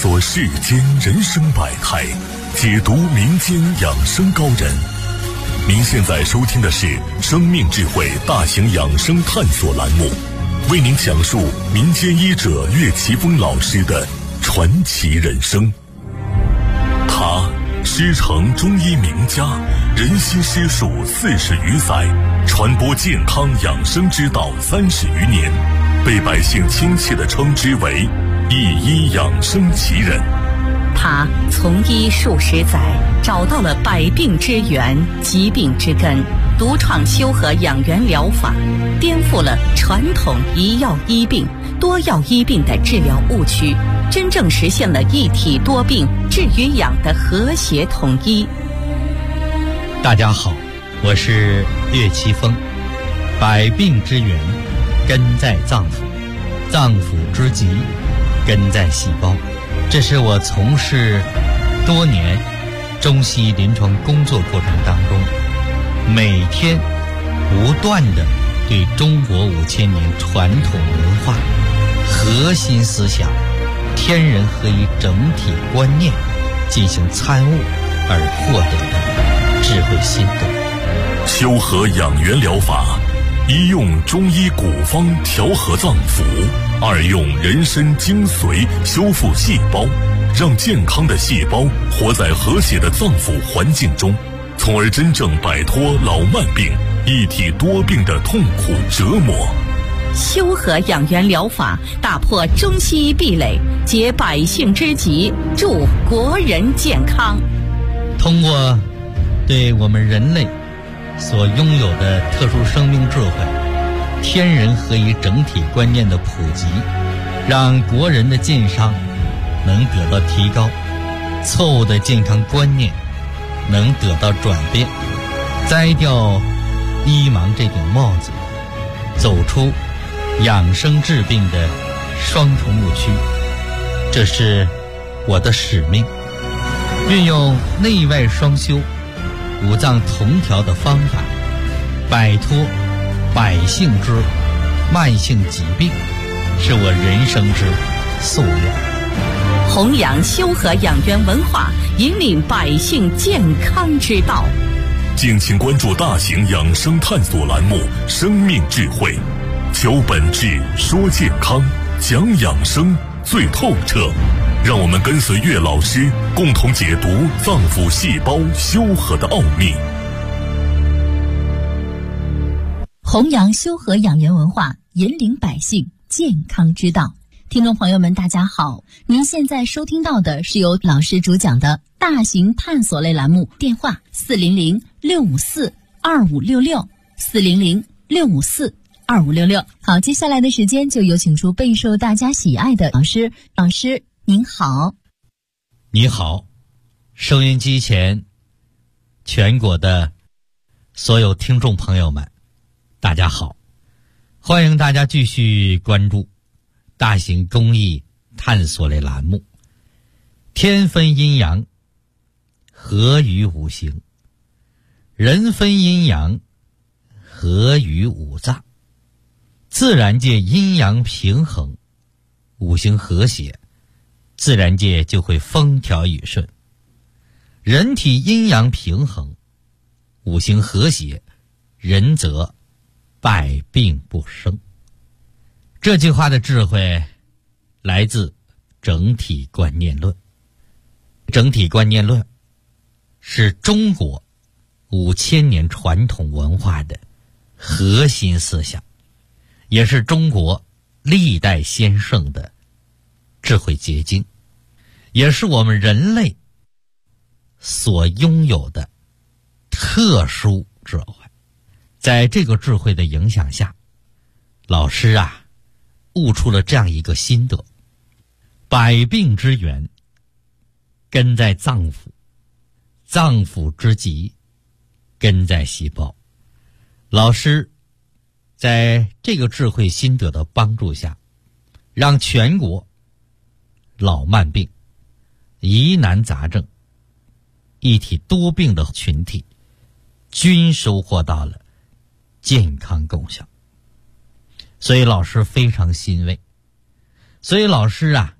索世间人生百态，解读民间养生高人。您现在收听的是生命智慧大型养生探索栏目，为您讲述民间医者岳奇峰老师的传奇人生。他师承中医名家，人心师术40余载，传播健康养生之道30余年，被百姓亲切地称之为一医养生奇人。 他从医数十载，找到了百病之源、疾病之根，独创修和养元疗法，颠覆了传统一药医病、多药医病的治疗误区，真正实现了一体多病治与养的和谐统一。 大家好，我是岳奇峰。百病之源根在脏腑，脏腑之疾根在细胞。这是我从事多年中西医临床工作过程当中，每天不断地对中国5000年传统文化核心思想天人合一整体观念进行参悟而获得的智慧心得。 修和养元疗法，一用中医古方调和脏腑，二用人参精髓修复细胞，让健康的细胞活在和谐的脏腑环境中，从而真正摆脱老慢病、一体多病的痛苦折磨。 修和养元疗法打破中西医壁垒，解百姓之急，助国人健康。 通过对我们人类所拥有的特殊生命智慧、天人合一整体观念的普及，让国人的健康能得到提高，错误的健康观念能得到转变，摘掉医盲这顶帽子，走出养生治病的双重误区。这是我的使命，运用内外双修、五脏同调的方法，摆脱百姓之慢性疾病，是我人生之夙愿。 弘扬修和养元文化，引领百姓健康之道。 敬请关注大型养生探索栏目《生命智慧》，求本质，说健康，讲养生最透彻。让我们跟随岳老师，共同解读脏腑细胞修和的奥秘。 弘扬修和养元文化，引领百姓健康之道。听众朋友们，大家好，您现在收听到的是由老师主讲的大型探索类栏目，电话400-654-2566 400-654-2566。好，接下来的时间就有请出备受大家喜爱的老师。老师您好。 你好，收音机前全国的所有听众朋友们，大家好，欢迎大家继续关注大型公益探索类栏目，天分阴阳，合于五行；人分阴阳，合于五脏。自然界阴阳平衡，五行和谐，自然界就会风调雨顺。人体阴阳平衡，五行和谐，人则百病不生。这句话的智慧来自整体观念论。整体观念论是中国5000年传统文化的核心思想，也是中国历代先圣的智慧结晶，也是我们人类所拥有的特殊智慧。在这个智慧的影响下，老师悟出了这样一个心得：百病之源根在脏腑，脏腑之疾根在细胞。老师在这个智慧心得的帮助下，让全国老慢病、疑难杂症、一体多病的群体均收获到了健康功效。所以老师非常欣慰，所以老师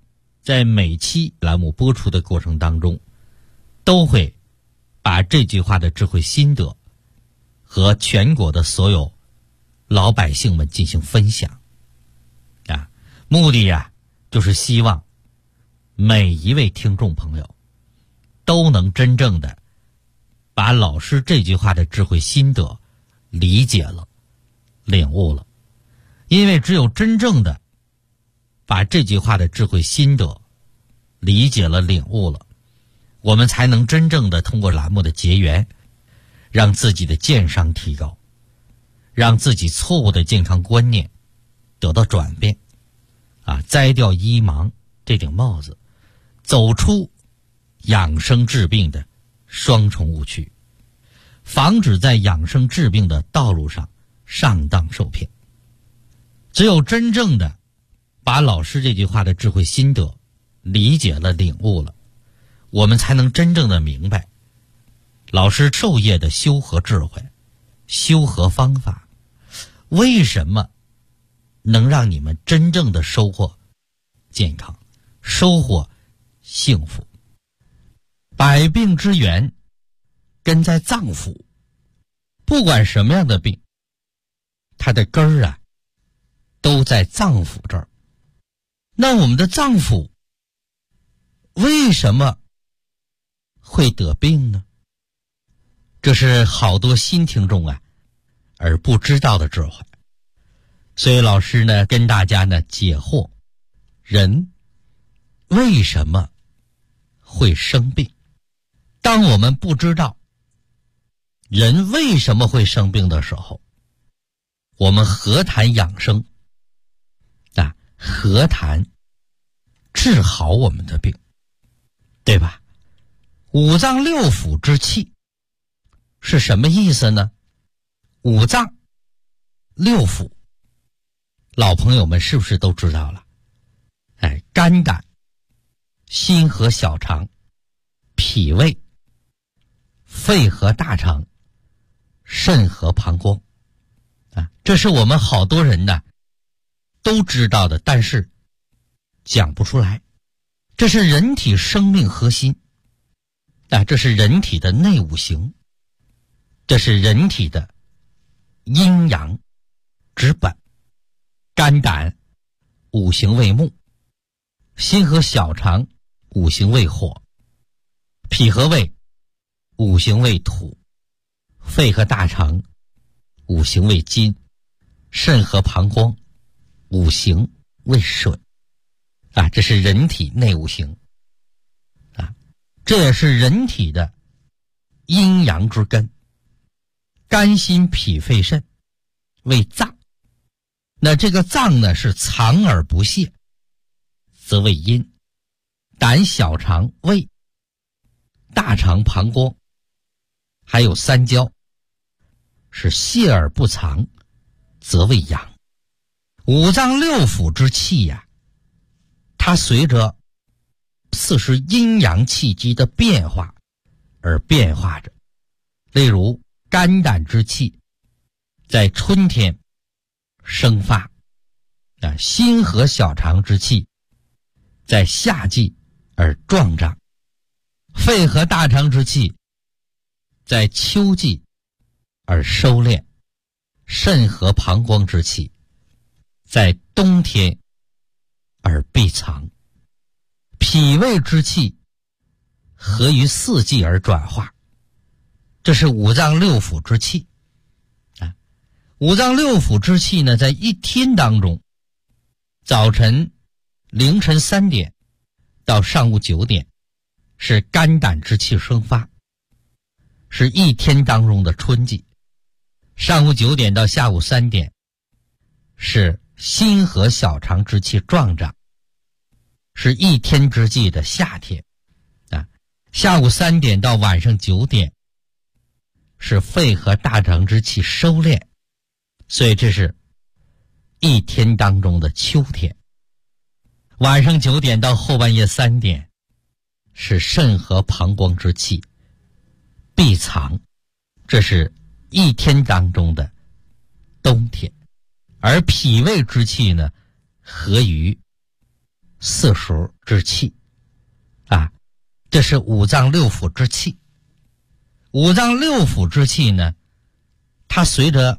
在每期栏目播出的过程当中，都会把这句话的智慧心得和全国的所有老百姓们进行分享啊，目的呀，就是希望每一位听众朋友都能真正的把老师这句话的智慧心得理解了、领悟了。因为只有真正的把这句话的智慧心得理解了、领悟了，我们才能真正的通过栏目的结缘，让自己的健商提高，让自己错误的健康观念得到转变啊，摘掉医盲这顶帽子，走出养生治病的双重误区，防止在养生治病的道路上上当受骗。只有真正的把老师这句话的智慧心得理解了、领悟了，我们才能真正的明白老师授业的修和智慧、修和方法，为什么能让你们真正的收获健康、收获幸福。百病之源根在脏腑，不管什么样的病，它的根儿啊都在脏腑这儿。那我们的脏腑为什么会得病呢？这是好多新听众啊而不知道的智慧。所以老师呢跟大家呢解惑，人为什么会生病。当我们不知道人为什么会生病的时候，我们何谈养生啊？何谈治好我们的病，对吧？五脏六腑之气是什么意思呢？五脏六腑，老朋友们是不是都知道了？肝胆、心和小肠、脾胃、肺和大肠、肾和膀胱啊，这是我们好多人呢都知道的，但是讲不出来。这是人体生命核心啊，这是人体的内五行，这是人体的阴阳之本。肝胆五行为木，心和小肠五行为火，脾和胃五行为土，肺和大肠五行为金，肾和膀胱五行为水啊，这是人体内五行啊，这也是人体的阴阳之根。肝心脾肺肾为脏，那这个脏呢是藏而不泄，则为阴。胆小肠胃大肠膀胱还有三焦是泄而不藏，则为阳。五脏六腑之气呀，它随着四时阴阳气机的变化而变化着。例如肝胆之气在春天生发啊，心和小肠之气在夏季而壮长，肺和大肠之气在秋季而收敛，肾和膀胱之气在冬天而闭藏，脾胃之气合于四季而转化。这是五脏六腑之气啊。五脏六腑之气呢，在一天当中，早晨凌晨3点到上午9点是肝胆之气生发，是一天当中的春季。上午9点到下午3点是心和小肠之气壮长，是一天之计的夏天啊。下午3点到晚上9点是肺和大肠之气收敛，所以这是一天当中的秋天。晚上9点到后半夜3点是肾和膀胱之气闭藏，这是一天当中的冬天。而脾胃之气呢，合于 40之气啊，这是五脏六腑之气。五脏六腑之气呢，它随着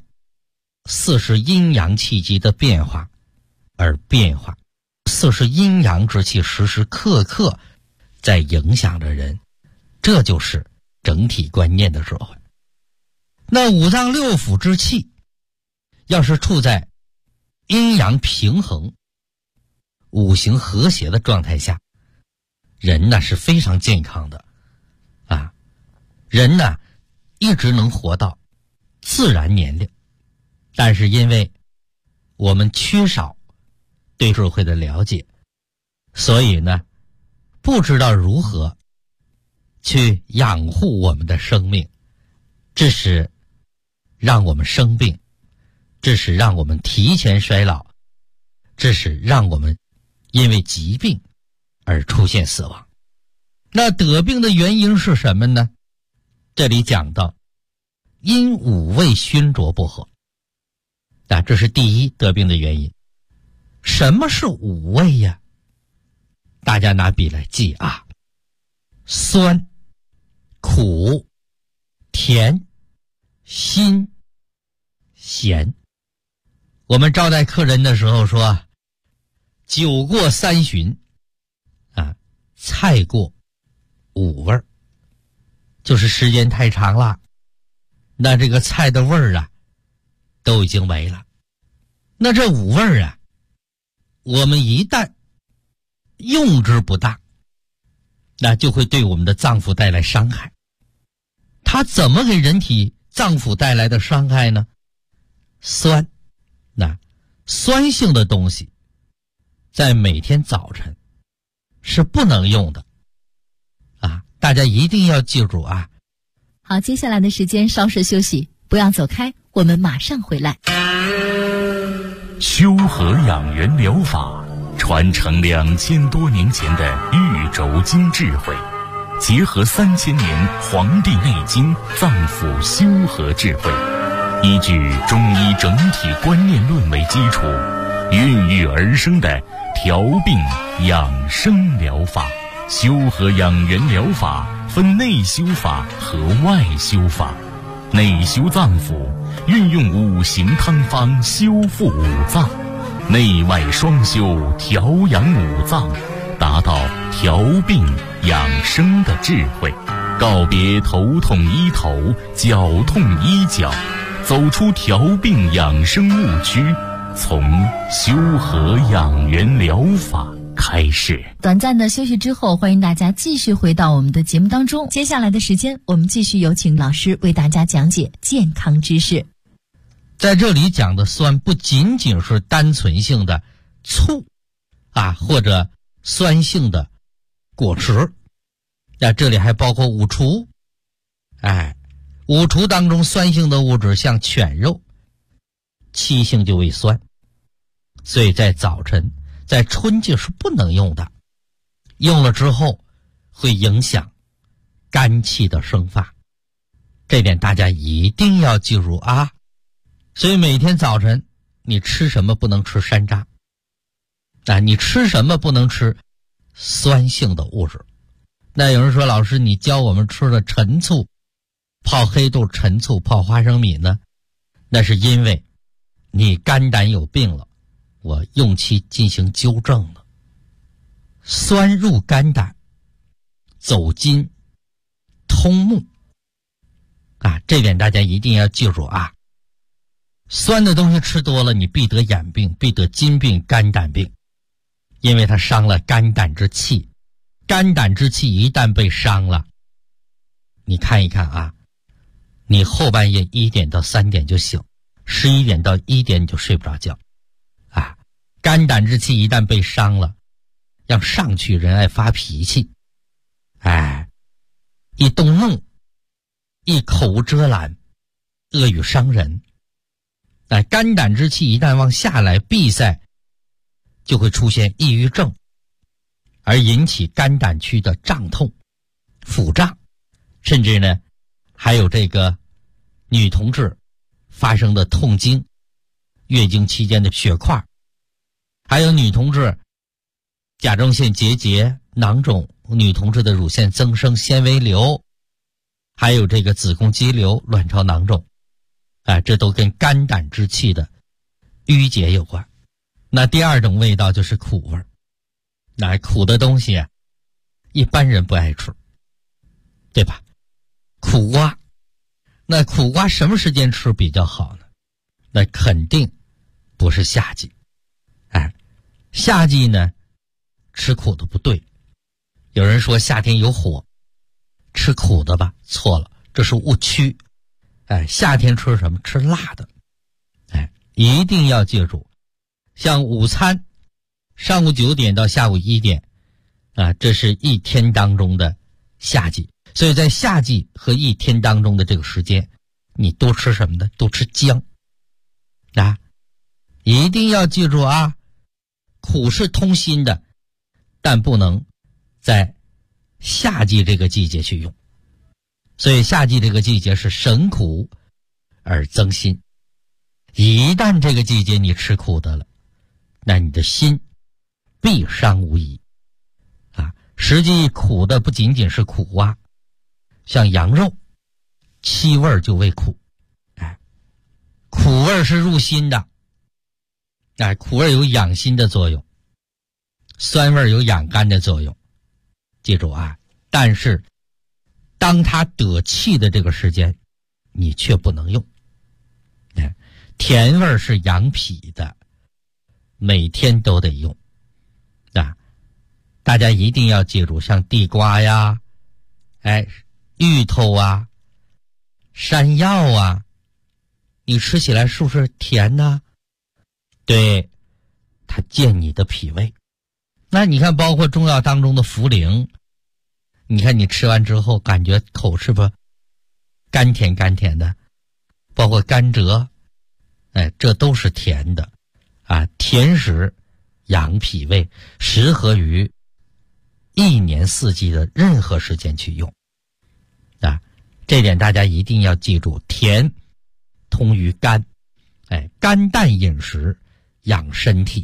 40阴阳气机的变化而变化，40阴阳之气时时刻刻在影响着人，这就是整体观念的智慧。那五脏六腑之气要是处在阴阳平衡、五行和谐的状态下，人呢是非常健康的啊，人呢一直能活到自然年龄。但是因为我们缺少对智慧的了解，所以呢不知道如何去养护我们的生命，致使让我们生病，致使让我们提前衰老，致使让我们因为疾病而出现死亡。那得病的原因是什么呢？这里讲到因五味熏浊不和，这是第一得病的原因。什么是五味呀？大家拿笔来记啊：酸、苦、甜、辛、咸。我们招待客人的时候说，酒过三巡啊，菜过五味，就是时间太长了，那这个菜的味儿啊都已经没了。那这五味儿啊，我们一旦用之不当，那就会对我们的脏腑带来伤害。它怎么给人体脏腑带来的伤害呢？酸，那酸性的东西在每天早晨是不能用的啊，大家一定要记住啊。 好，接下来的时间稍事休息，不要走开，我们马上回来。 修和养元疗法传承2000多年前的玉轴经智慧，结合3000年《黄帝内经》脏腑修和智慧，依据中医整体观念论为基础，孕育而生的调病养生疗法。修和养元疗法分内修法和外修法。内修脏腑，运用五行汤方修复五脏，内外双修调养五脏，达到调病养生的智慧。告别头痛医头，脚痛医脚，走出调病养生误区，从修和养元疗法开始。 短暂的休息之后，欢迎大家继续回到我们的节目当中。接下来的时间，我们继续有请老师为大家讲解健康知识。 在这里讲的酸不仅仅是单纯性的醋啊，或者酸性的果汁，这里还包括五畜。五畜当中酸性的物质像犬肉，气性就为酸，所以在早晨在春季是不能用的，用了之后会影响肝气的生发，这点大家一定要记住啊。所以每天早晨你吃什么不能吃山楂你吃什么不能吃酸性的物质。那有人说，老师你教我们吃了陈醋，泡黑豆、陈醋、泡花生米呢？那是因为你肝胆有病了，我用其进行纠正了。酸入肝胆，走筋通目这点大家一定要记住啊。酸的东西吃多了，你必得眼病，必得筋病、肝胆病，因为它伤了肝胆之气。肝胆之气一旦被伤了，你看一看啊，你后半夜1点到3点就醒，11点到1点你就睡不着觉肝胆之气一旦被伤了，要上去人爱发脾气，一动怒，一口无遮拦，恶语伤人。肝胆之气一旦往下来闭塞，就会出现抑郁症，而引起肝胆区的胀痛、腹胀，甚至呢还有这个女同志发生的痛经、月经期间的血块，还有女同志甲状腺结节、囊肿、女同志的乳腺增生、纤维瘤，还有这个子宫肌瘤、卵巢囊肿，这都跟肝胆之气的淤结有关。那第二种味道就是苦味儿。那苦的东西一般人不爱吃，对吧？苦瓜，那苦瓜什么时间吃比较好呢？那肯定不是夏季。夏季呢吃苦的不对。有人说夏天有火，吃苦的吧，错了，这是误区。夏天吃什么？吃辣的。一定要记住，像午餐上午9点到下午1点这是一天当中的夏季。所以在夏季和一天当中的这个时间，你多吃什么呢？多吃姜一定要记住苦是通心的，但不能在夏季这个季节去用。所以夏季这个季节是省苦而增心。一旦这个季节你吃苦的了，那你的心必伤无疑实际苦的不仅仅是苦瓜，像羊肉七味就为苦。苦味是入心的。苦味有养心的作用，酸味有养肝的作用。记住但是当它得气的这个时间，你却不能用。甜味是养脾的，每天都得用。大家一定要记住，像地瓜呀，芋头山药你吃起来是不是甜呢？对，它健你的脾胃。那你看包括中药当中的茯苓，你看你吃完之后感觉口是不是甘甜甘甜的，包括甘蔗，这都是甜的甜食养脾胃，适合于一年四季的任何时间去用这点大家一定要记住，甜通于肝，肝淡饮食养身体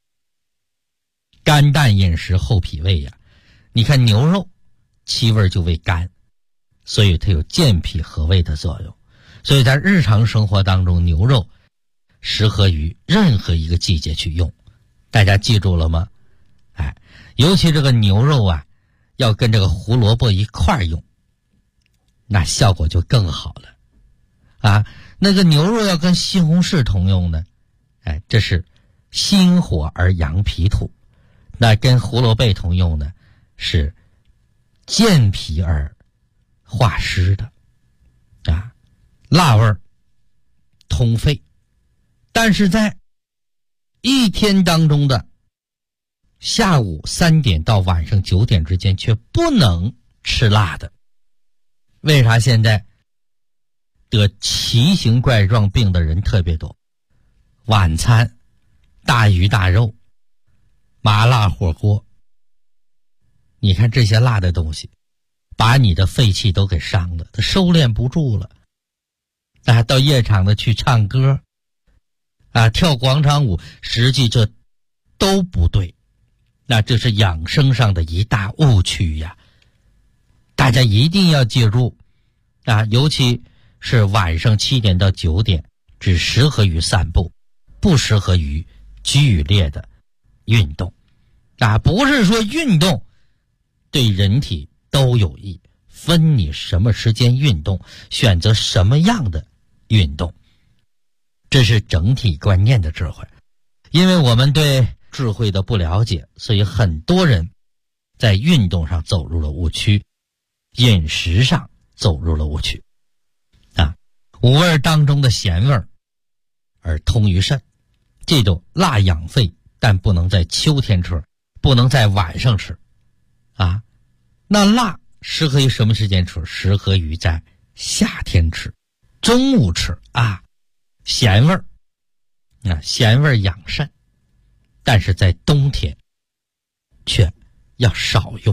肝淡饮食厚脾胃你看牛肉七味就为肝，所以它有健脾和胃的作用。所以在日常生活当中，牛肉适合于任何一个季节去用。大家记住了吗？尤其这个牛肉要跟这个胡萝卜一块用，那效果就更好了那个牛肉要跟西红柿同用呢，这是心火而养脾土。那跟胡萝卜同用呢，是健脾而化湿的辣味通肺。但是在一天当中的下午3点到晚上9点之间却不能吃辣的。为啥现在得奇形怪状病的人特别多？晚餐大鱼大肉、麻辣火锅，你看这些辣的东西把你的肺气都给伤了，它收敛不住了到夜场的去唱歌跳广场舞，实际这都不对。那这是养生上的一大误区大家一定要记住尤其是晚上7点到9点只适合于散步，不适合于剧烈的运动不是说运动对人体都有益，分你什么时间运动，选择什么样的运动，这是整体观念的智慧。因为我们对智慧的不了解，所以很多人在运动上走入了误区，饮食上走入了误区五味当中的咸味而通于肾。记住，辣养肺，但不能在秋天吃，不能在晚上吃那辣适合于什么时间吃？适合于在夏天吃，中午吃咸味咸味养肾，但是在冬天却要少用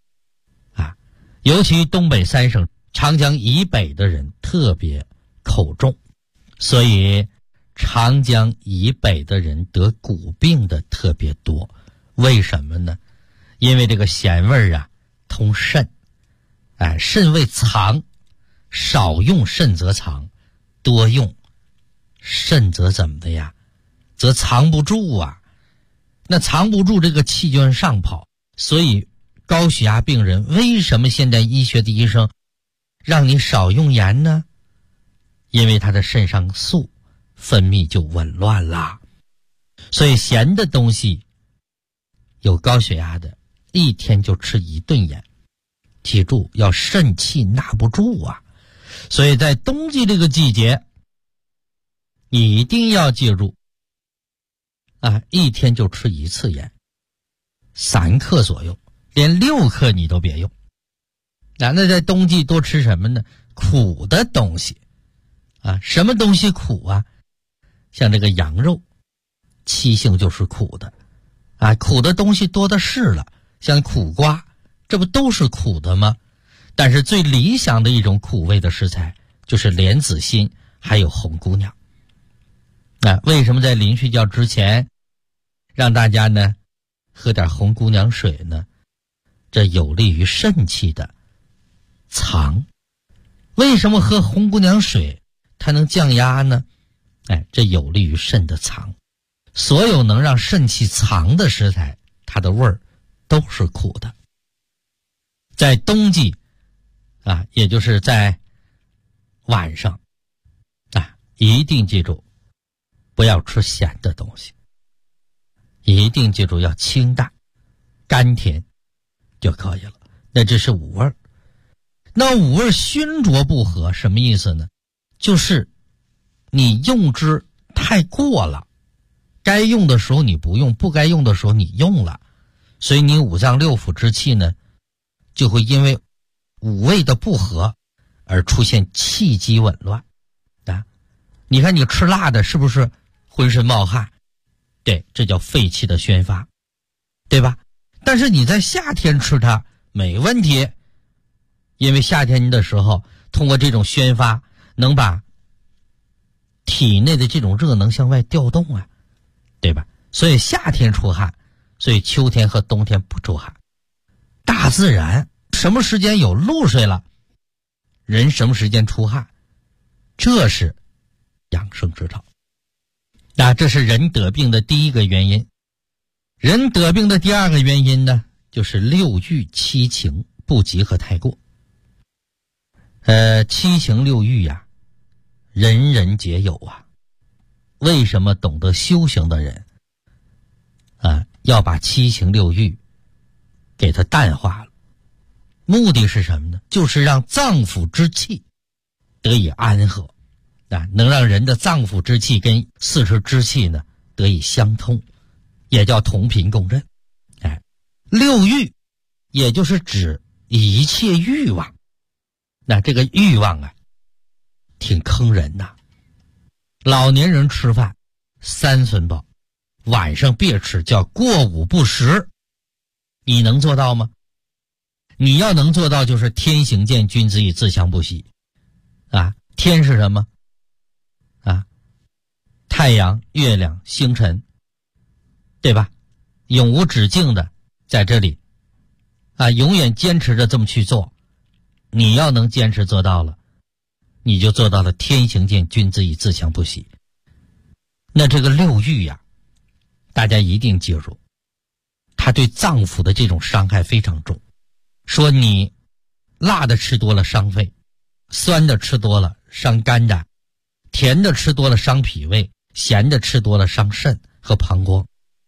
尤其东北3省长江以北的人特别口重，所以长江以北的人得骨病的特别多， 为什么呢？因为这个咸味啊通肾，肾为藏，少用肾则藏，多用肾则怎么的呀？则藏不住啊。那藏不住，这个气就往上跑。所以高血压病人为什么现在医学的医生让你少用盐呢？因为他的肾上素分泌就紊乱啦。所以咸的东西，有高血压的一天就吃1顿盐，记住要肾气纳不住啊。所以在冬季这个季节，你一定要记住一天就吃1次盐，3克左右，连6克你都别用。那在冬季多吃什么呢？苦的东西什么东西苦啊？像这个羊肉，七性就是苦的苦的东西多的是了，像苦瓜，这不都是苦的吗？但是最理想的一种苦味的食材就是莲子心还有红姑娘。为什么在临睡觉之前让大家呢喝点红姑娘水呢？这有利于肾气的藏。为什么喝红姑娘水它能降压呢？这有利于肾的藏。所有能让肾气藏的食材，它的味儿都是苦的。在冬季也就是在晚上一定记住不要吃咸的东西，一定记住要清淡甘甜就可以了。那这是五味。那五味熏浊不和什么意思呢？就是你用之太过了，该用的时候你不用，不该用的时候你用了，所以你五脏六腑之气呢就会因为五味的不和而出现气机紊乱你看你吃辣的是不是浑身冒汗？对，这叫肺气的宣发，对吧？但是你在夏天吃它没问题，因为夏天的时候通过这种宣发能把体内的这种热能向外调动对吧？所以夏天出汗，所以秋天和冬天不出汗。大自然什么时间有露水了，人什么时间出汗，这是养生之道。这是人得病的第一个原因。人得病的第二个原因呢，就是六欲七情不及和太过。七情六欲人人皆有为什么懂得修行的人要把七情六欲给它淡化了？目的是什么呢？就是让脏腑之气得以安和能让人的脏腑之气跟四肢之气呢得以相通，也叫同频共振。六欲也就是指一切欲望。那这个欲望挺坑人老年人吃饭3分饱，晚上别吃，叫过午不食。你能做到吗？你要能做到，就是天行健，君子以自强不息天是什么太阳、月亮、星辰，对吧？永无止境的在这里永远坚持着这么去做。你要能坚持做到了，你就做到了天行健，君子以自强不息。那这个六欲大家一定记住，它对脏腑的这种伤害非常重。说你辣的吃多了伤肺，酸的吃多了伤肝胆，甜的吃多了伤脾胃，咸的吃多了伤肾和膀胱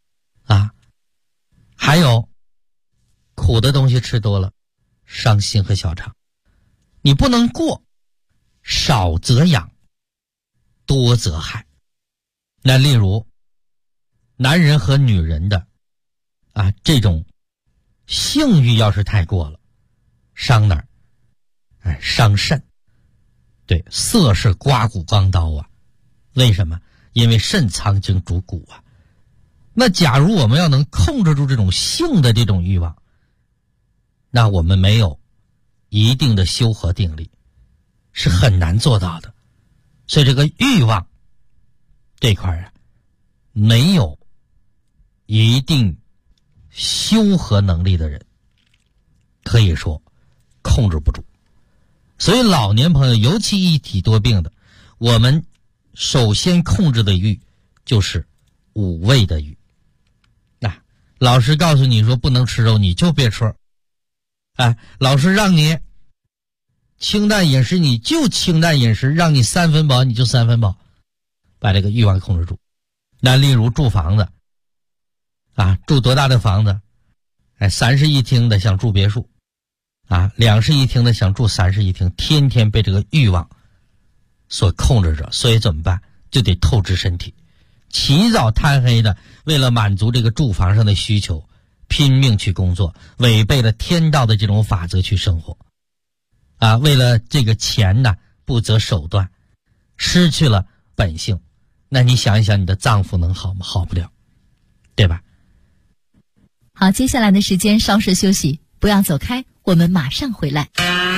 还有苦的东西吃多了伤心和小肠。你不能过，少则养，多则害。那例如男人和女人的这种性欲要是太过了，伤哪儿？伤肾。对，色是刮骨钢刀为什么？因为肾藏精主骨那假如我们要能控制住这种性的这种欲望，那我们没有一定的修和定力是很难做到的。所以这个欲望这块没有一定修和能力的人，可以说控制不住。所以老年朋友，尤其一体多病的，我们首先控制的欲就是五味的欲。老师告诉你说不能吃肉，你就别吃。老师让你清淡饮食，你就清淡饮食，让你3分饱你就3分饱，把这个欲望控制住。那例如住房子住多大的房子？3室1厅的想住别墅，2室1厅的想住3室1厅，天天被这个欲望所控制着。所以怎么办？就得透支身体，起早贪黑的，为了满足这个住房上的需求，拼命去工作，违背了天道的这种法则去生活为了这个钱呢，不择手段，失去了本性。那你想一想，你的脏腑能好吗？好不了，对吧？ 好，接下来的时间稍事休息，不要走开，我们马上回来。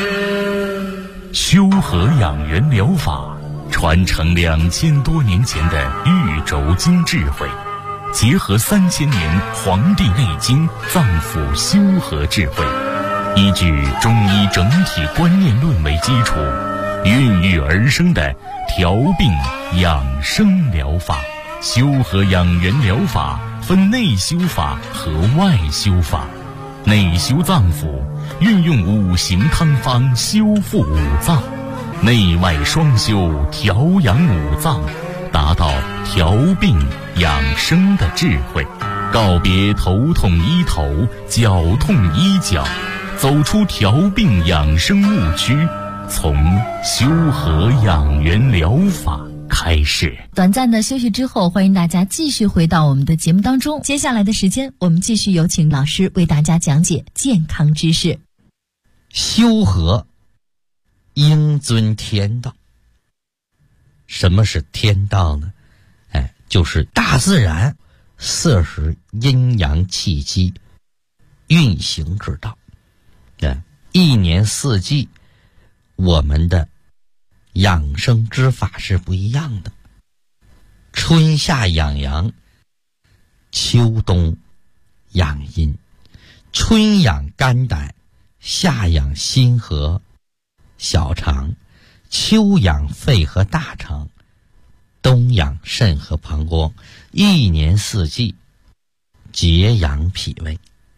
修和养元疗法传承2000多年前的玉轴经智慧，结合3000年《黄帝内经》脏腑修和智慧，依据中医整体观念论为基础，孕育而生的调病养生疗法。修和养元疗法分内修法和外修法。内修脏腑，运用5行汤方修复五脏；内外双修，调养五脏，达到调病养生的智慧。告别头痛医头，脚痛医脚，走出调病养生误区，从修和养元疗法开始。 短暂的休息之后，欢迎大家继续回到我们的节目当中。接下来的时间，我们继续有请老师为大家讲解健康知识。 修和应遵天道。什么是天道呢？就是大自然40时阴阳气机运行之道。一年4季我们的养生之法是不一样的。春夏养阳，秋冬养阴。春养肝胆，夏养心和小肠，秋养肺和大肠，冬养肾和膀胱。一年4季节养脾胃。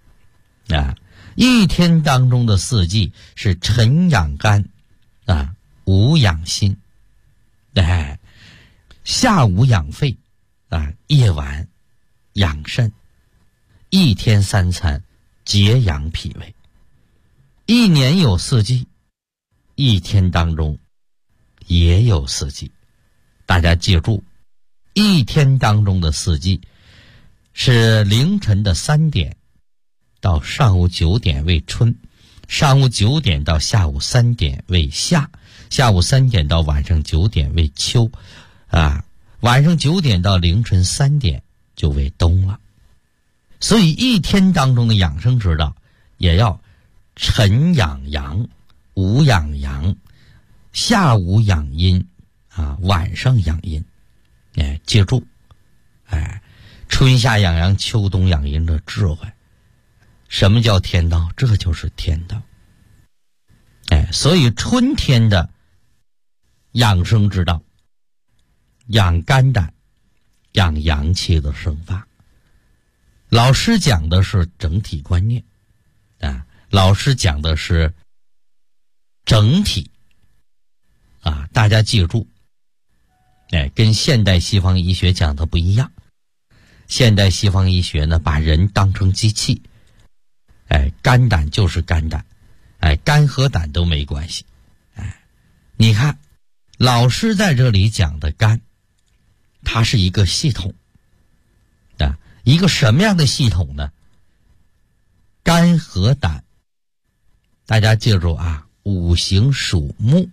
一天当中的4季是晨养肝午养心，下午养肺夜晚养肾。一天3餐节养脾胃。一年有4季，一天当中也有4季。大家记住，一天当中的4季是凌晨的3点到上午9点为春，上午9点到下午3点为夏，下午3点到晚上9点为秋，晚上9点到凌晨3点就为冬了。所以一天当中的养生之道也要晨养阳，午养阳，下午养阴晚上养阴。记住春夏养阳，秋冬养阴的智慧。什么叫天道？这就是天道。所以春天的养生之道，养肝胆，养阳气的生发。老师讲的是整体观念老师讲的是整体大家记住跟现代西方医学讲的不一样。现代西方医学呢，把人当成机器，肝胆就是肝胆，肝和胆都没关系。你看老师在这里讲的肝，它是一个系统一个什么样的系统呢？肝和胆，大家记住五行属木，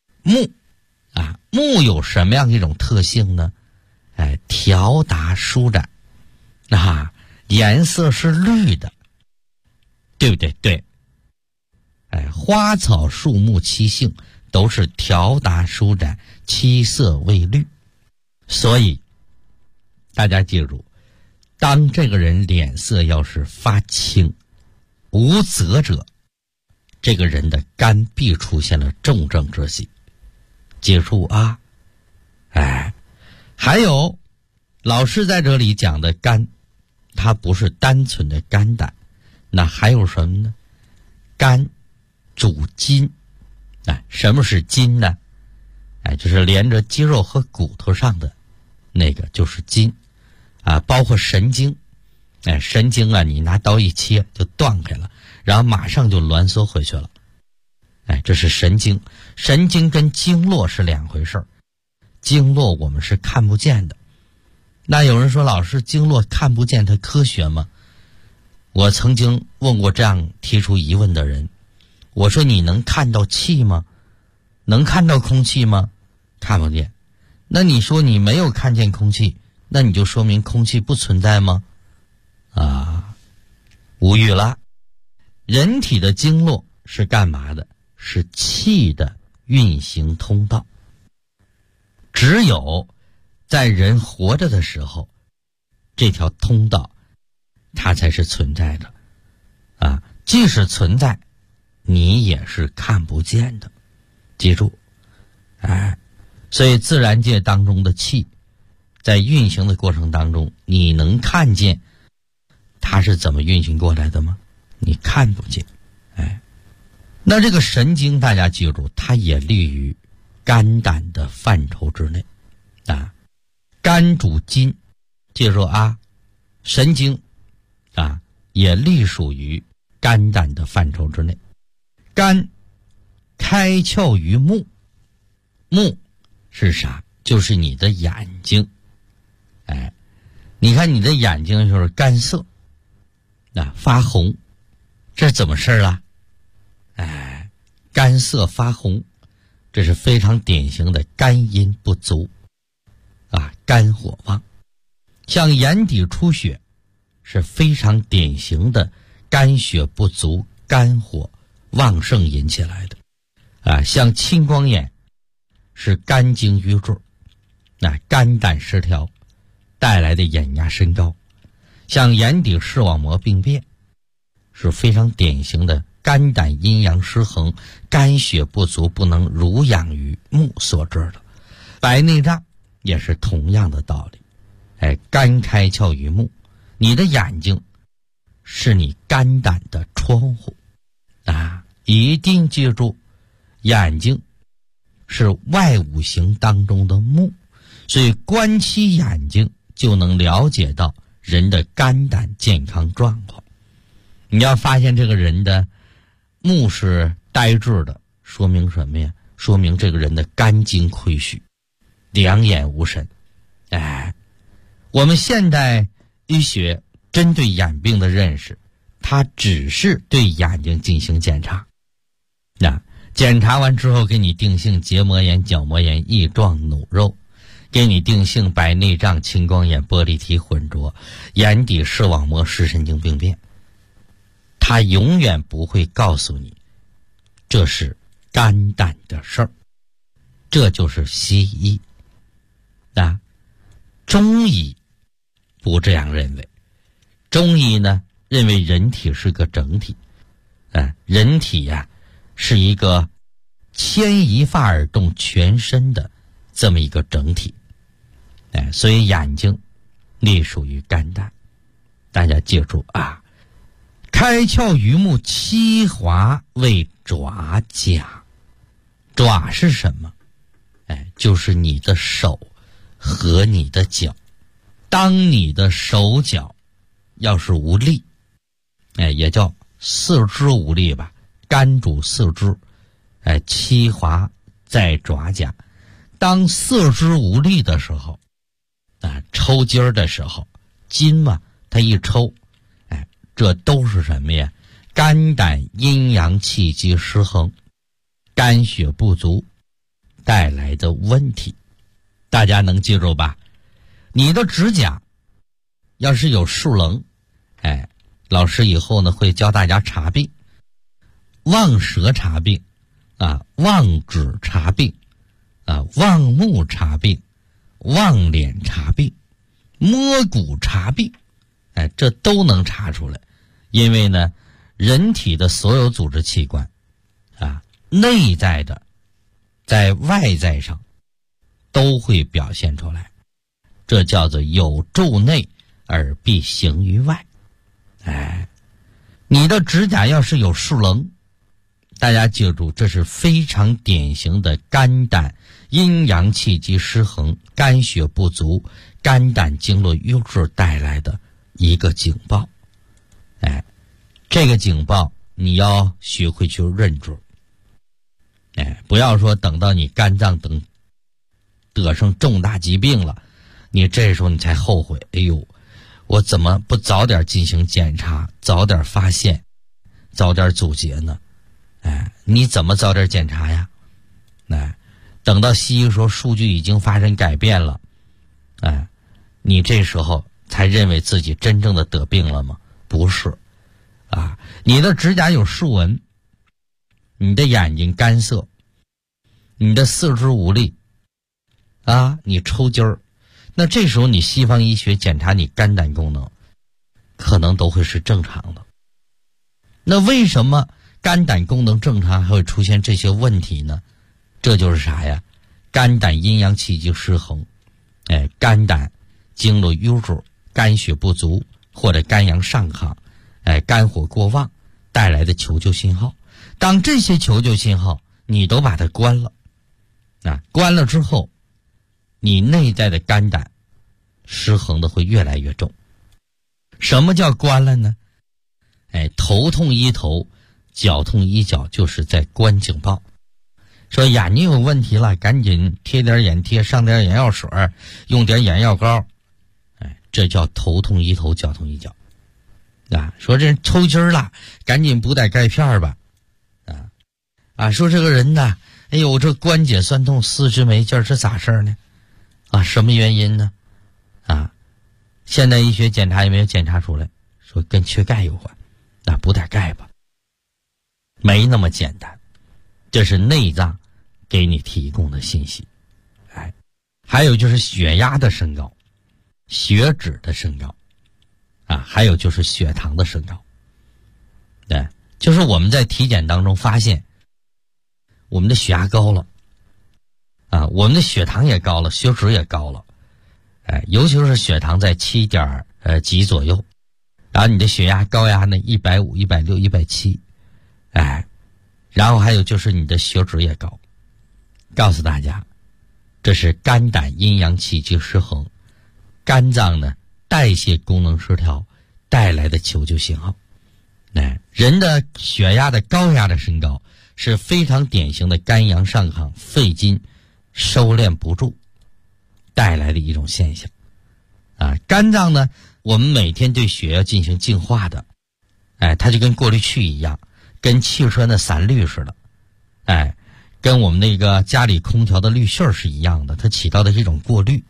木有什么样一种特性呢？调达舒展颜色是绿的，对不对？对。花草树木七性都是调达舒展，七色为绿。所以大家记住， 当这个人脸色要是发青无泽者，这个人的肝必出现了重症之喜。记住啊，还有老师在这里讲的肝，它不是单纯的肝胆，那还有什么呢？肝主筋。什么是筋呢？就是连着肌肉和骨头上的那个就是筋包括神经。神经你拿刀一切就断开了，然后马上就挛缩回去了。这是神经。神经跟经络是两回事儿，经络我们是看不见的。那有人说，老师，经络看不见它科学吗？我曾经问过这样提出疑问的人，我说你能看到气吗？能看到空气吗？看不见。那你说你没有看见空气，那你就说明空气不存在吗？无语了。人体的经络是干嘛的？是气的运行通道。只有在人活着的时候，这条通道它才是存在的即使存在，你也是看不见的。记住所以自然界当中的气在运行的过程当中，你能看见它是怎么运行过来的吗？你看不见。那这个神经大家记住，它也立于肝胆的范畴之内肝主筋，记住神经也隶属于肝胆的范畴之内。肝开窍于目，目是啥？就是你的眼睛。你看你的眼睛就是干涩发红，这怎么事了？干涩发红，这是非常典型的肝阴不足肝火旺。像眼底出血是非常典型的肝血不足、肝火旺盛引起来的像青光眼是肝经瘀滞肝胆失调带来的眼压升高。像眼底视网膜病变是非常典型的肝胆阴阳失衡、肝血不足不能濡养于目所致的。白内障也是同样的道理。肝开窍于目，你的眼睛是你肝胆的窗户一定记住，眼睛是外五行当中的目，所以观其眼睛就能了解到人的肝胆健康状况。你要发现这个人的目是呆滞的，说明什么呀？说明这个人的肝经亏虚，两眼无神。我们现代医学针对眼病的认识，它只是对眼睛进行检查。检查完之后给你定性结膜炎、角膜炎、翼状弩肉，给你定性白内障、青光眼、玻璃体混浊、眼底视网膜视神经病变。他永远不会告诉你这是肝胆的事儿，这就是西医中医不这样认为。中医呢认为人体是个整体人体是一个牵一发而动全身的这么一个整体所以眼睛隶属于肝胆。大家记住开窍于目，七华为爪甲。爪是什么？就是你的手和你的脚。当你的手脚要是无力也叫四肢无力吧，肝主四肢七华在爪甲。当四肢无力的时候抽筋儿的时候，筋嘛它一抽这都是什么呀？肝胆阴阳气机失衡，肝血不足带来的问题。大家能记住吧？你的指甲要是有竖棱老师以后呢会教大家查病。望舌查病望指查病望目查病，望脸查病，摸骨查病这都能查出来。因为呢，人体的所有组织器官内在的在外在上都会表现出来，这叫做有诸内而必行于外。你的指甲要是有竖棱，大家记住，这是非常典型的肝胆阴阳气机失衡、肝血不足、肝胆经络瘀滞带来的一个警报。这个警报你要学会去认准。不要说等到你肝脏等得上重大疾病了，你这时候你才后悔，哎呦，我怎么不早点进行检查，早点发现，早点阻截呢？你怎么早点检查呀？等到西医说数据已经发生改变了，你这时候才认为自己真正的得病了吗？不是你的指甲有竖纹，你的眼睛干涩，你的四肢无力你抽筋儿，那这时候你西方医学检查你肝胆功能可能都会是正常的。那为什么肝胆功能正常还会出现这些问题呢？这就是啥呀？肝胆阴阳气机失衡，肝胆经络瘀滞，肝血不足，或者肝阳上亢，肝火过旺带来的求救信号。当这些求救信号你都把它关了，关了之后，你内在的肝胆失衡的会越来越重。什么叫关了呢？头痛医头，脚痛医脚，就是在关警报。说眼睛有问题了，赶紧贴点眼贴，上点眼药水，用点眼药膏，这叫头痛医头，脚痛医脚。说这人抽筋了，赶紧补点钙片吧。说这个人呢，哎呦，这关节酸痛，四肢没劲儿，这咋事呢？什么原因呢？现代医学检查也没有检查出来，说跟缺钙有关，补点钙吧。没那么简单，这是内脏给你提供的信息。还有就是血压的升高，血脂的升高，还有就是血糖的升高。就是我们在体检当中发现，我们的血压高了，我们的血糖也高了，血脂也高了，尤其是血糖在7点几左右，然后你的血压高压呢150、160、170，然后还有就是你的血脂也高。告诉大家，这是肝胆阴阳气机失衡，肝脏呢代谢功能失调带来的求救信号。人的血压的高压的升高是非常典型的肝阳上亢、肺经收敛不住带来的一种现象。肝脏呢，我们每天对血要进行净化的，它就跟过滤器一样，跟汽车的散滤似的，跟我们那个家里空调的滤芯是一样的，它起到的是一种过滤。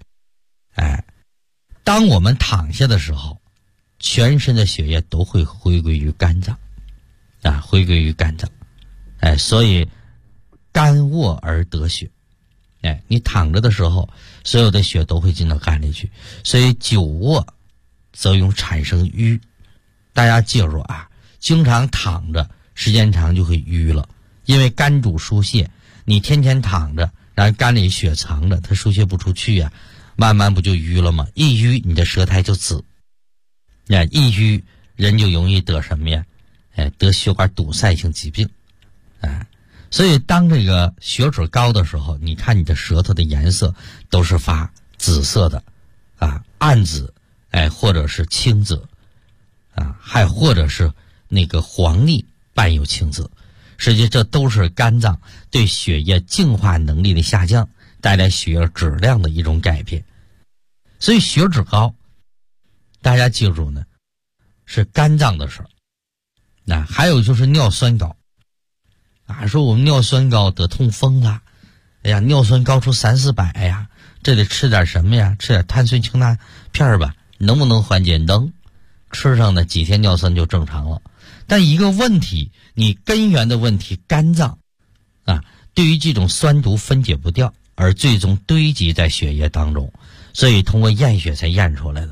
当我们躺下的时候，全身的血液都会回归于肝脏，回归于肝脏，所以肝卧而得血。你躺着的时候，所有的血都会进到肝里去，所以久卧则容产生瘀。大家记住经常躺着时间长就会瘀了，因为肝主疏泄，你天天躺着，然后肝里血藏着，它疏泄不出去慢慢不就瘀了吗？一瘀你的舌苔就紫，一瘀人就容易得什么呀？得血管堵塞性疾病。所以当这个血脂高的时候，你看你的舌头的颜色都是发紫色的，暗紫，或者是青紫，还或者是那个黄腻伴有青紫。实际这都是肝脏对血液净化能力的下降带来血液质量的一种改变。所以血脂高，大家记住呢，是肝脏的事儿。还有就是尿酸高，说我们尿酸高得痛风了，尿酸高出300-400呀，这得吃点什么呀？吃点碳酸氢钠片吧，能不能缓解？能，吃上呢几天尿酸就正常了。但一个问题，你根源的问题，肝脏对于这种酸毒分解不掉，而最终堆积在血液当中，所以通过验血才验出来的。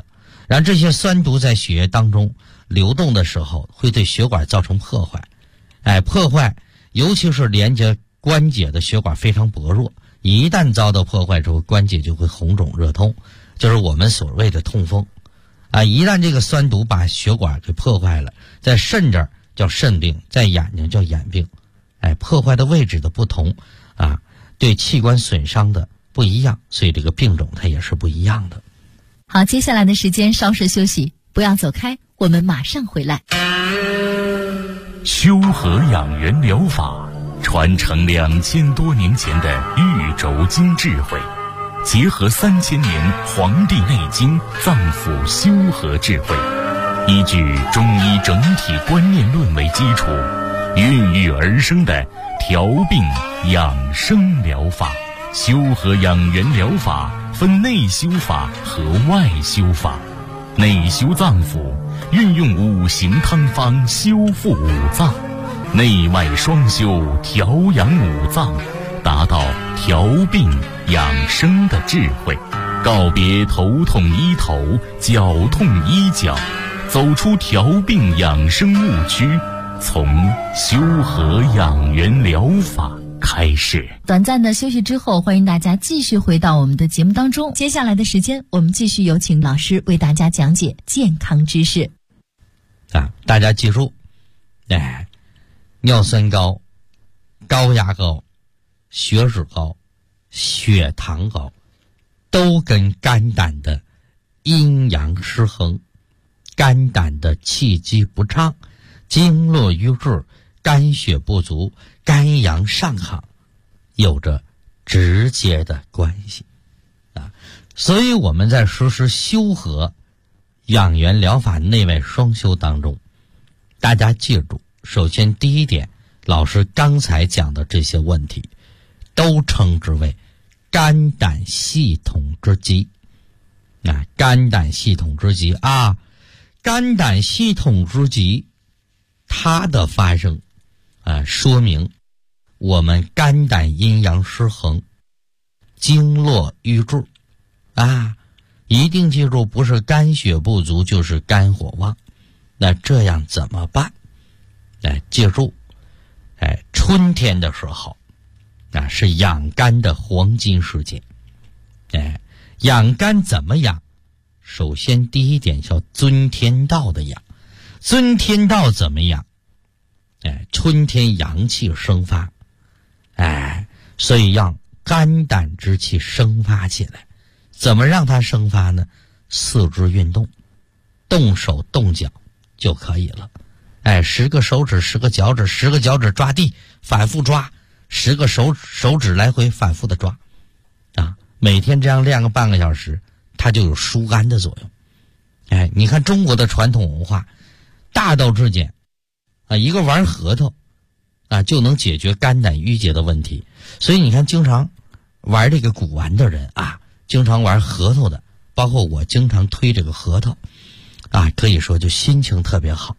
然后这些酸毒在血液当中流动的时候，会对血管造成破坏。破坏尤其是连接关节的血管非常薄弱，一旦遭到破坏之后，关节就会红肿热痛，就是我们所谓的痛风。一旦这个酸毒把血管给破坏了，在肾这儿叫肾病，在眼睛叫眼病。破坏的位置的不同对器官损伤的不一样，所以这个病种它也是不一样的。 好，接下来的时间稍事休息，不要走开，我们马上回来。 修和养元疗法传承2000多年前的玉轴经智慧，结合3000年《黄帝内经》脏腑修和智慧，依据中医整体观念论为基础，孕育而生的调病养生疗法。修和养元疗法分内修法和外修法。内修脏腑，运用5行汤方修复五脏；内外双修，调养五脏，达到调病养生的智慧。告别头痛医头，脚痛医脚，走出调病养生误区，从修和养元疗法开始。 短暂的休息之后，欢迎大家继续回到我们的节目当中。接下来的时间，我们继续有请老师为大家讲解健康知识。 大家记住，尿酸高、高压高、血脂高、血糖高，都跟肝胆的阴阳失衡、肝胆的气机不畅、经络瘀滞、肝血不足、肝阳上亢有着直接的关系所以我们在实施修和养元疗法内外双修当中，大家记住，首先第一点，老师刚才讲的这些问题都称之为肝胆系统之疾。肝胆系统之疾肝胆系统之疾它的发生说明我们肝胆阴阳失衡、经络瘀滞一定记住，不是肝血不足就是肝火旺。那这样怎么办？记住，春天的时候是养肝的黄金时节。养肝怎么养？首先第一点叫遵天道的养。遵天道怎么养？春天阳气生发，所以让肝胆之气生发起来。怎么让它生发呢？四肢运动，动手动脚就可以了。10个手指10个脚趾10个脚趾抓地，反复抓，10个手指来回反复的抓每天这样练个半个小时，它就有疏肝的作用。你看中国的传统文化大道至简一个玩核桃就能解决肝胆郁结的问题。所以你看经常玩这个古玩的人经常玩核桃的，包括我经常推这个核桃可以说就心情特别好。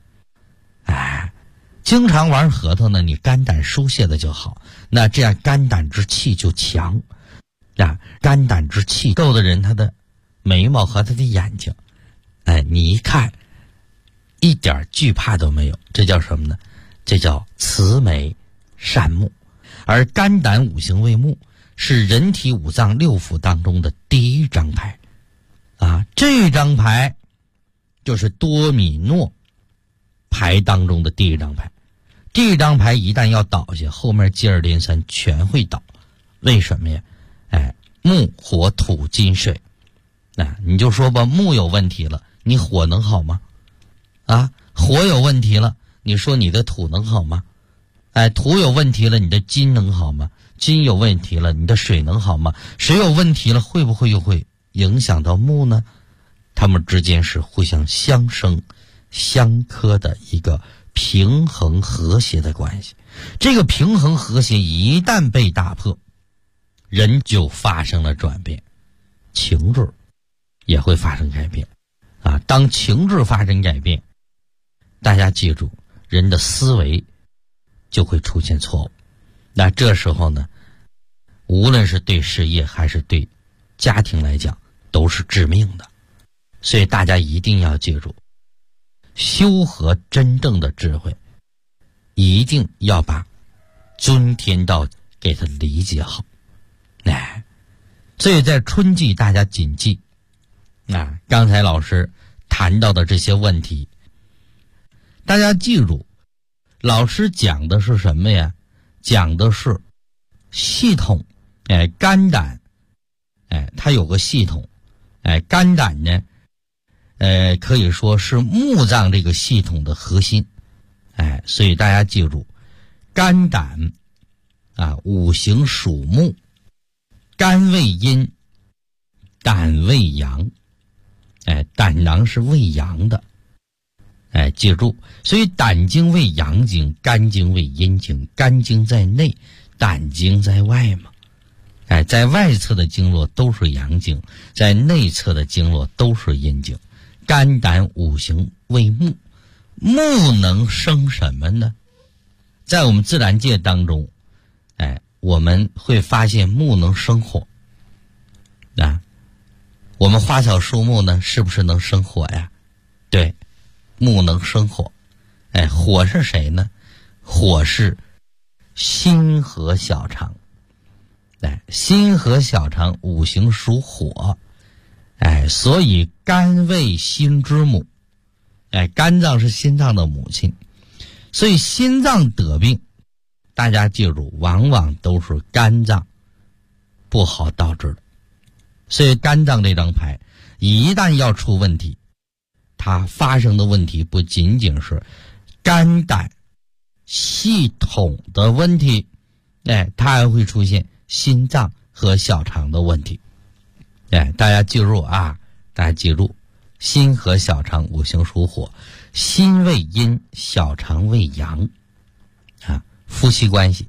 经常玩核桃呢，你肝胆疏泄的就好，那这样肝胆之气就强肝胆之气够的人，他的眉毛和他的眼睛你一看一点惧怕都没有，这叫什么呢？这叫慈眉善目。而肝胆五行为目，是人体五脏六腑当中的第一张牌这张牌就是多米诺牌当中的第一张牌。这张牌一旦要倒下，后面接二连三全会倒。为什么呀？木火土金水你就说吧，木有问题了，你火能好吗？火有问题了，你说你的土能好吗？土有问题了，你的金能好吗？金有问题了，你的水能好吗？水有问题了，会不会又会影响到木呢？它们之间是互相相生相克的一个平衡和谐的关系。这个平衡和谐一旦被打破，人就发生了转变，情志也会发生改变当情志发生改变，大家记住，人的思维就会出现错误。那这时候呢，无论是对事业还是对家庭来讲，都是致命的。 所以大家一定要记住，修和真正的智慧，一定要把尊天道给它理解好。所以在春季大家谨记刚才老师谈到的这些问题，大家记住，老师讲的是什么呀？讲的是系统。肝胆它有个系统。肝胆呢可以说是目脏这个系统的核心。所以大家记住，肝胆五行属木，肝为阴，胆为阳。胆囊是为阳的。记住，所以胆经为阳经，肝经为阴经，肝经在内，胆经在外嘛。在外侧的经络都是阳经，在内侧的经络都是阴经。肝胆五行为木，木能生什么呢？在我们自然界当中，我们会发现木能生火。我们花草树木呢，是不是能生火呀？对，木能生火。火是谁呢？火是心和小肠。心和小肠五行属火。所以肝为心之母。肝脏是心脏的母亲。所以心脏得病，大家记住，往往都是肝脏不好导致的。所以肝脏这张牌一旦要出问题，它发生的问题不仅仅是肝胆系统的问题，它还会出现心脏和小肠的问题。大家记住大家记住，心和小肠五行属火，心为阴，小肠为阳。夫妻关系。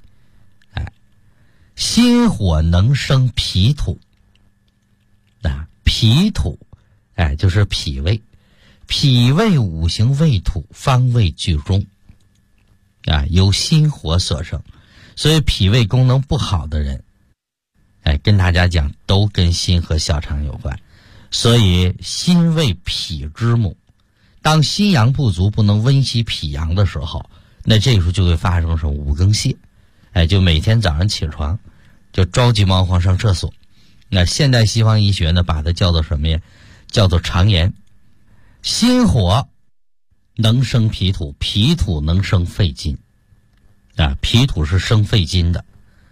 心火能生脾土。脾土就是脾胃，脾胃五行为土，方位居中。由心火所生。所以脾胃功能不好的人，跟大家讲，都跟心和小肠有关。所以心为脾之母，当心阳不足，不能温习脾阳的时候，那这时候就会发生什么五更泻。就每天早上起床就着急忙慌上厕所。那现代西方医学呢，把它叫做什么呀？叫做肠炎。心火能生脾土，脾土能生肺金。脾土是生肺金的。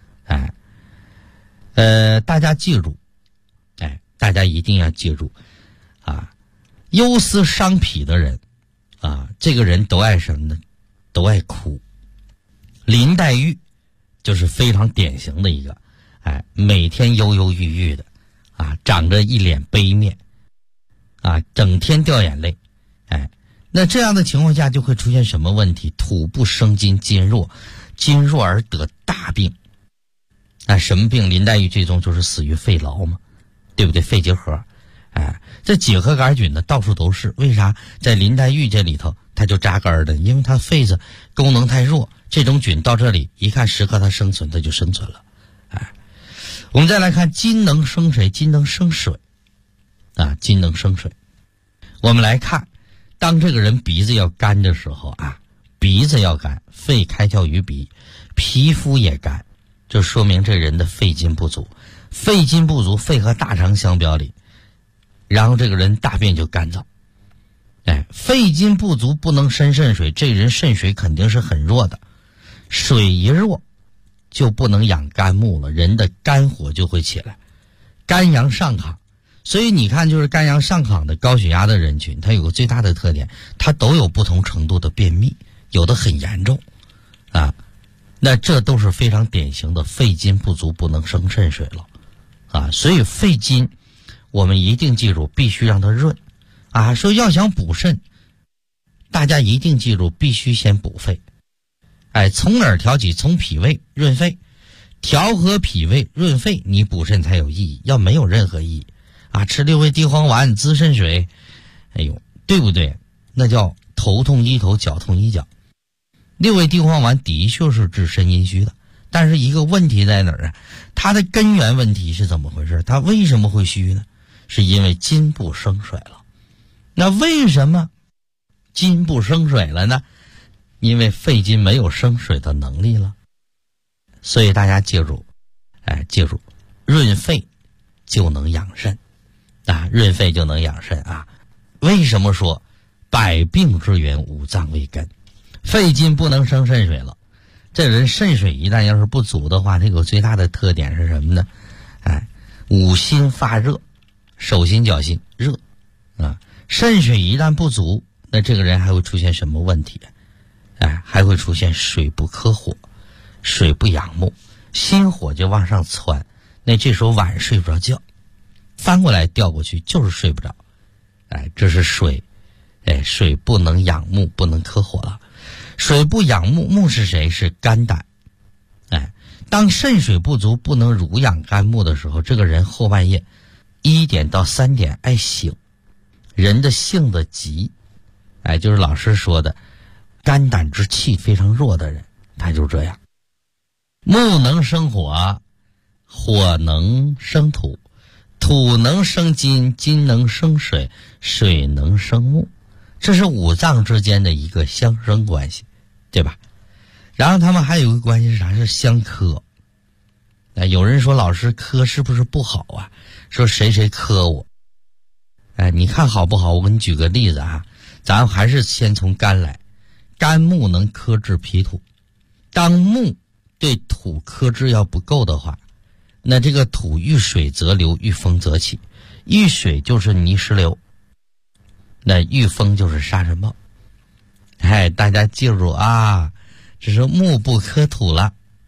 大家记住，大家一定要记住忧思伤脾的人这个人都爱什么呢？都爱哭。林黛玉就是非常典型的一个，每天忧忧郁郁的长着一脸悲面整天掉眼泪。那这样的情况下就会出现什么问题？土不生金，金弱，金弱而得大病。什么病？林黛玉最终就是死于肺痨嘛，对不对？肺结核。这结核杆菌呢到处都是，为啥在林黛玉这里头它就扎根的？因为它肺子功能太弱，这种菌到这里一看时刻它生存，它就生存了。我们再来看金能生谁？金能生水。金能生水。我们来看，当这个人鼻子要干的时候鼻子要干，肺开窍于鼻，皮肤也干，就说明这人的肺金不足。肺金不足，肺和大肠相表里，然后这个人大便就干燥。肺金不足不能生肾水，这人肾水肯定是很弱的。水一弱就不能养肝木了，人的肝火就会起来，肝阳上亢。所以你看，就是肝阳上亢的高血压的人群，它有个最大的特点，它都有不同程度的便秘，有的很严重那这都是非常典型的肺金不足，不能生肾水了所以肺金我们一定记住，必须让它润说要想补肾，大家一定记住，必须先补肺。从哪儿调起？从脾胃润肺，调和脾胃润肺，你补肾才有意义，要没有任何意义吃六味地黄丸滋肾水，对不对？那叫头痛医头，脚痛医脚。六味地黄丸的确是治肾阴虚的，但是一个问题在哪儿它的根源问题是怎么回事？它为什么会虚呢？是因为金不生水了。 那为什么筋不生水了呢？因为肺筋没有生水的能力了。所以大家记住，记住，润肺就能养肾啊，润肺就能养肾啊。为什么说百病之源五脏为根？肺筋不能生肾水了，这人肾水一旦要是不足的话，这个最大的特点是什么呢？五心发热，手心脚心热啊。肾水一旦不足，那这个人还会出现什么问题？还会出现水不克火，水不养目，心火就往上窜，那这时候晚上睡不着觉，翻过来调过去就是睡不着。这是水，水不能养目，不能克火了。水不养目，目是谁？是肝胆。当肾水不足，不能濡养肝木的时候，这个人后半夜1点到3点爱醒，人的性子急，就是老师说的肝胆之气非常弱的人，他就这样。木能生火，火能生土，土能生金，金能生水，水能生木，这是五脏之间的一个相生关系，对吧？然后他们还有一个关系是啥？是相克。有人说老师克是不是不好啊？说谁谁克我。你看好不好？我给你举个例子啊，咱还是先从肝来。肝木能克制脾土，当木对土克制要不够的话，那这个土遇水则流，遇风则起。遇水就是泥石流，那遇风就是沙尘暴。大家记住啊，这是木不克土了。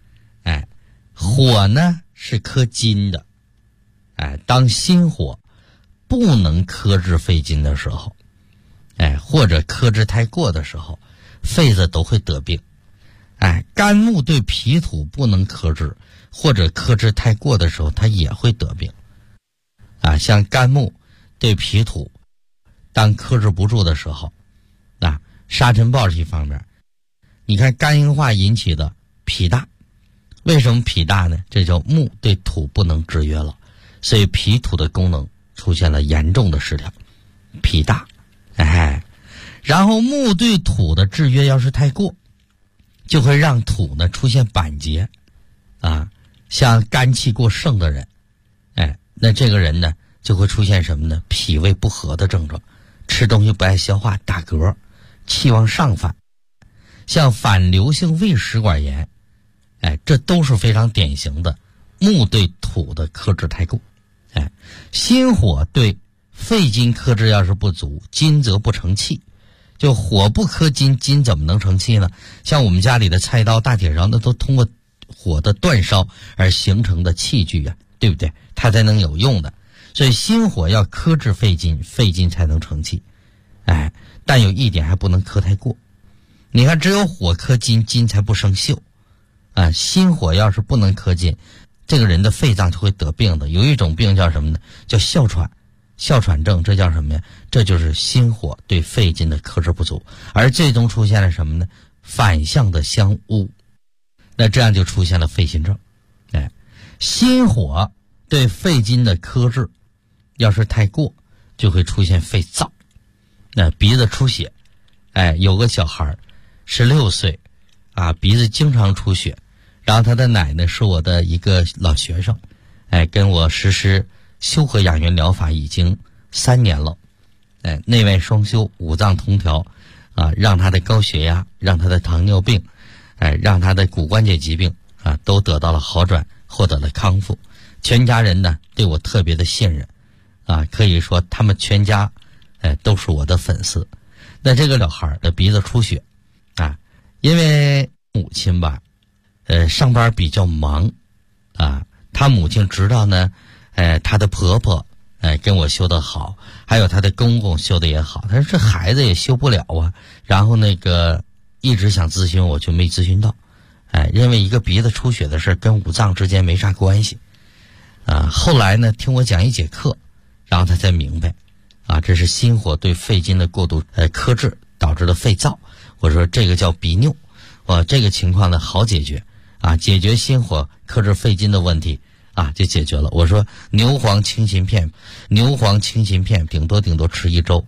火呢是克金的。当心火不能克制肺筋的时候，或者克制太过的时候，肺子都会得病。肝木对脾土不能克制，或者克制太过的时候，它也会得病。像肝木对脾土当克制不住的时候，沙尘暴是一方面。你看肝硬化引起的脾大，为什么脾大呢？这叫木对土不能制约了，所以脾土的功能出现了严重的失调，脾大。然后木对土的制约要是太过，就会让土呢出现板结像肝气过盛的人，那这个人呢就会出现什么呢？脾胃不和的症状，吃东西不爱消化，打嗝，气往上反，像反流性胃食管炎，这都是非常典型的木对土的克制太过。心火对肺筋克制要是不足，金则不成气。就火不克金，金怎么能成气呢？像我们家里的菜刀、大铁勺，那都通过火的煅烧而形成的器具啊，对不对？它才能有用的。所以心火要克制肺筋，肺筋才能成气。但有一点还不能克太过。你看，只有火克金，金才不生锈。心火要是不能克金，这个人的肺脏就会得病的。有一种病叫什么呢？叫哮喘。哮喘症，这叫什么呀？这就是心火对肺筋的克制不足，而最终出现了什么呢？反向的相污，那这样就出现了肺心症。心火对肺筋的克制要是太过，就会出现肺燥，鼻子出血。有个小孩16岁鼻子经常出血，然后他的奶奶是我的一个老学生，跟我实施修和养元疗法已经3年了，内外双修，五脏通调，让他的高血压，让他的糖尿病，让他的骨关节疾病都得到了好转，获得了康复。全家人呢对我特别的信任，可以说他们全家都是我的粉丝。那这个小孩的鼻子出血因为母亲吧上班比较忙他母亲知道呢她的婆婆跟我修得好，还有她的公公修得也好，她说这孩子也修不了啊。然后一直想咨询我，就没咨询到。认为一个鼻子出血的事跟五脏之间没啥关系。后来呢听我讲一节课，然后他才明白这是心火对肺筋的过度克制导致的肺燥。我说这个叫鼻衄，这个情况呢好解决解决心火克制肺筋的问题就解决了。我说牛黄清心片顶多吃1周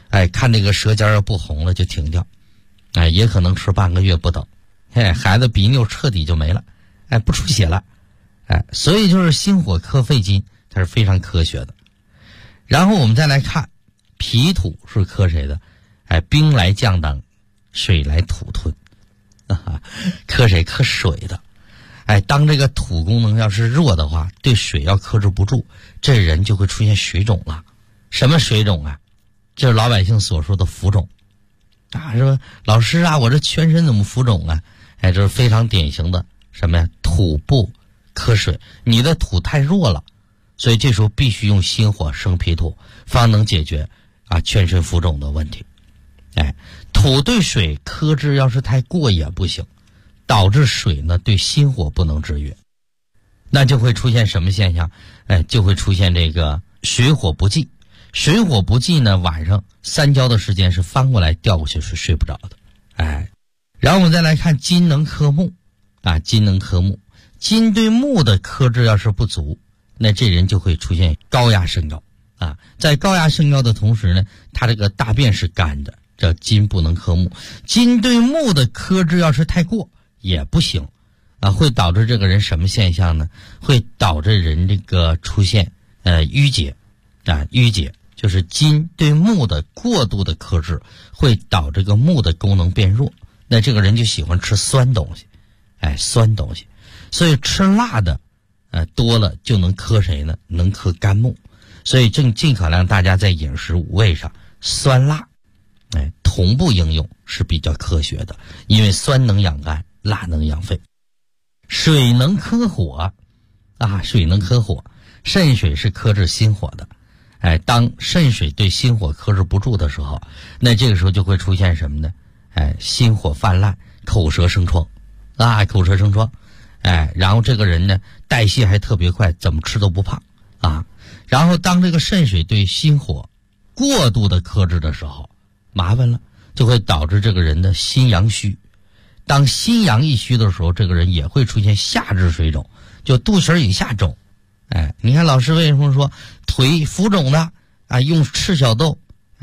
看这个舌尖要不红了就停掉，也可能吃半个月不等，孩子鼻妞彻底就没了，不出血了，所以就是心火克肺经，它是非常科学的。然后我们再来看脾土是克谁的？兵来将挡，水来土吞，克谁？克水的。当这个土功能要是弱的话，对水要克制不住，这人就会出现水肿了。什么水肿啊？就是老百姓所说的浮肿说老师啊，我这全身怎么浮肿啊？这是非常典型的什么呀？土不克水，你的土太弱了，所以这时候必须用心火生脾土，方能解决全身浮肿的问题。土对水克制要是太过也不行，导致水呢对心火不能制约，那就会出现什么现象？就会出现这个水火不济。水火不济呢，晚上3觉的时间是翻过来掉过去是睡不着的。然后我们再来看金能克木金能克木，金对木的克制要是不足，那这人就会出现高压升高在高压升高的同时呢，他这个大便是干的，这金不能克木。金对木的克制要是太过也不行会导致这个人什么现象呢？会导致人这个出现淤结淤结就是金对木的过度的克制，会导致这个木的功能变弱，那这个人就喜欢吃酸东西酸东西，所以吃辣的多了就能克谁呢？能克肝木。所以尽可量大家在饮食五味上酸辣同步应用是比较科学的，因为酸能养肝，辣能养肺。水能克火水能克火，肾水是克制心火的。当肾水对心火克制不住的时候，那这个时候就会出现什么呢？心火泛滥，口舌生疮口舌生疮。然后这个人呢代谢还特别快，怎么吃都不胖然后当这个肾水对心火过度的克制的时候，麻烦了，就会导致这个人的心阳虚。当心阳一虚的时候，这个人也会出现下肢水肿，就肚脐以下肿。你看老师为什么说腿浮肿的用赤小豆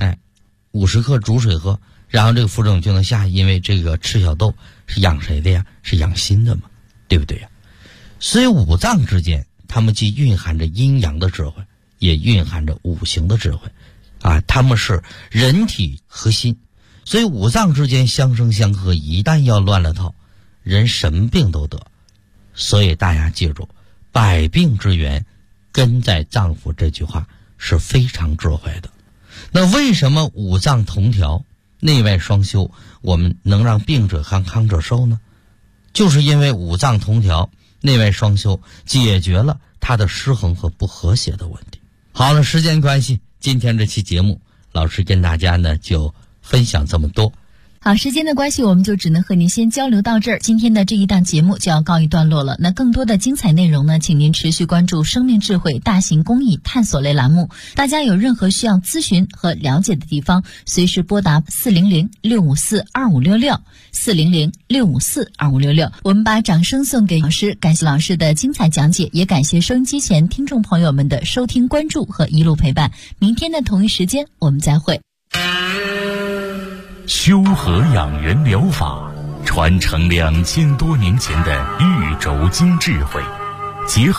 50克煮水喝，然后这个浮肿就能下，因为这个赤小豆是养谁的呀？是养心的嘛，对不对呀？所以五脏之间它们既蕴含着阴阳的智慧，也蕴含着五行的智慧它们是人体核心，所以五脏之间相生相克，一旦要乱了套，人什么病都得。所以大家记住，百病之源根在脏腑，这句话是非常智慧的。那为什么五脏同调，内外双修，我们能让病者康，康者寿呢？就是因为五脏同调，内外双修，解决了它的失衡和不和谐的问题。好了，时间关系，今天这期节目老师跟大家呢就分享这么多。 好，时间的关系，我们就只能和您先交流到这儿。今天的这一档节目就要告一段落了。那更多的精彩内容呢，请您持续关注生命智慧大型公益探索类栏目。大家有任何需要咨询和了解的地方，随时拨打400-654-2566 400-654-2566。我们把掌声送给老师，感谢老师的精彩讲解，也感谢收音机前听众朋友们的收听关注和一路陪伴。明天的同一时间我们再会。 修和养元疗法传承2000多年前的玉轴经智慧，结合